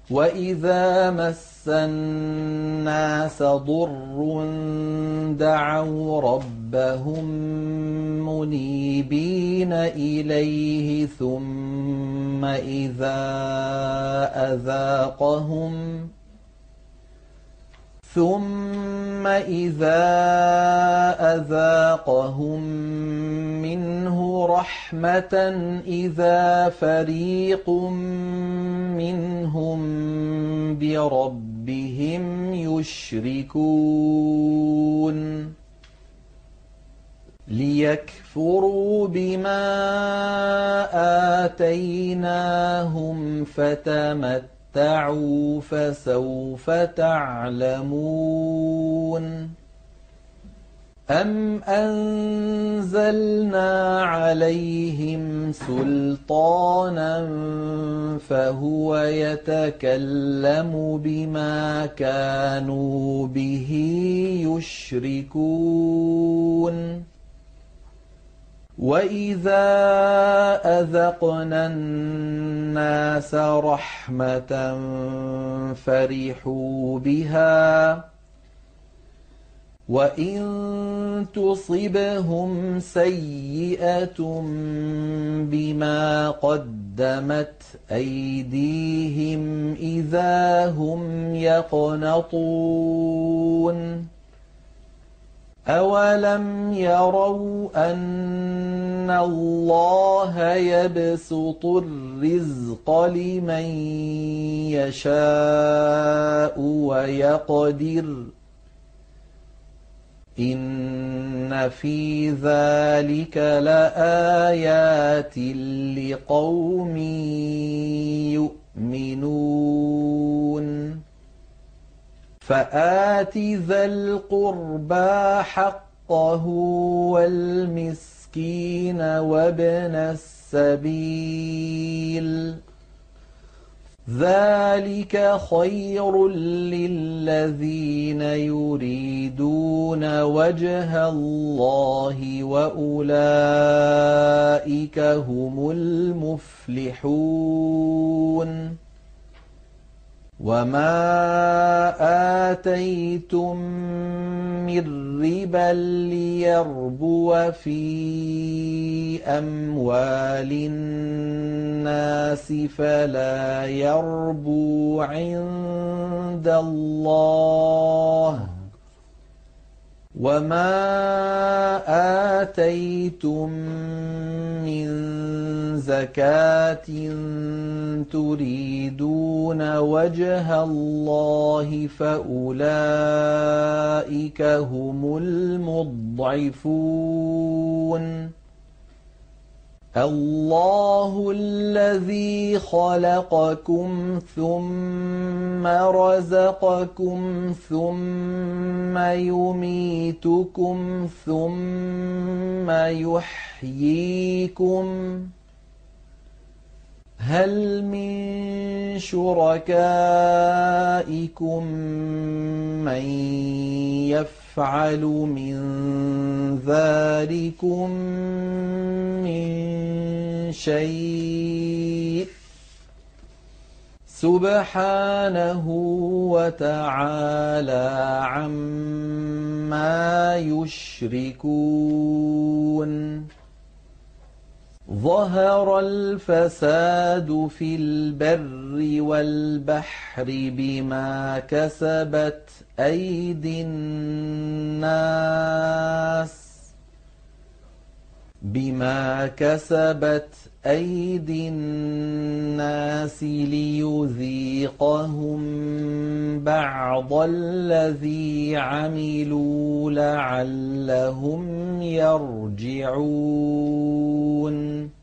وَإِذَا مَسَّ النَّاسَ ضُرٌّ دَعَوْا رَبَّهُم مُّنِيبِينَ إِلَيْهِ ثُمَّ إِذَا أَذَاقَهُم مِّنْهُ رَحْمَةً إِذَا فَرِيقٌ مِّنْهُم بِرَبِّهِمْ يُشْرِكُونَ لِيَكْفُرُوا بِمَا آتَيْنَاهُمْ فَتَمَتَّعُوا فَسَوْفَ تَعْلَمُونَ أَمْ أَنزَلْنَا عَلَيْهِمْ سُلْطَانًا فَهُوَ يَتَكَلَّمُ بِمَا كَانُوا بِهِ يُشْرِكُونَ وَإِذَا أَذَقْنَا النَّاسَ رَحْمَةً فَرِحُوا بِهَا وَإِن تُصِبْهُمْ سَيِّئَةٌ بِمَا قَدَّمَتْ أَيْدِيهِمْ إِذَا هُمْ يَقْنَطُونَ أَوَلَمْ يَرَوْا أَنَّ اللَّهَ يَبْسُطُ الرِّزْقَ لِمَن يَشَاءُ وَيَقْدِرُ إِنَّ فِي ذَلِكَ لَآيَاتٍ لِقَوْمٍ يُؤْمِنُونَ فَآتِ ذَا الْقُرْبَىٰ حَقَّهُ وَالْمِسْكِينَ وَابْنَ السَّبِيلِ ذَلِكَ خَيْرٌ لِّلَّذِينَ يُرِيدُونَ وَجْهَ اللَّهِ وَأُولَٰئِكَ هُمُ الْمُفْلِحُونَ وَمَا آتَيْتُم مِّن رِّبًا لِّيَرْبُوَ فِي أَمْوَالِ النَّاسِ فَلَا يَرْبُو عِندَ اللَّهِ وَمَا آتَيْتُم مِّن زَكَاةٍ تُرِيدُونَ وَجْهَ اللَّهِ فَأُولَٰئِكَ هُمُ الْمُضْعِفُونَ اللَّهُ الَّذِي خَلَقَكُمْ ثُمَّ رَزَقَكُمْ ثُمَّ يُمِيتُكُمْ ثُمَّ يُحْيِيكُمْ هَلْ مِن شُرَكَائِكُم مَّن يَفْعَلُ مِن ذَٰلِكُم مِّن شَيْءٍ سُبْحَانَهُ وَتَعَالَىٰ عَمَّا يُشْرِكُونَ ظَهَرَ الْفَسَادُ فِي الْبَرِّ وَالْبَحْرِ بِمَا كَسَبَتْ أَيْدِي النَّاسِ لِيُذِيقَهُم بَعْضَ الَّذِي عَمِلُوا لَعَلَّهُمْ يَرْجِعُونَ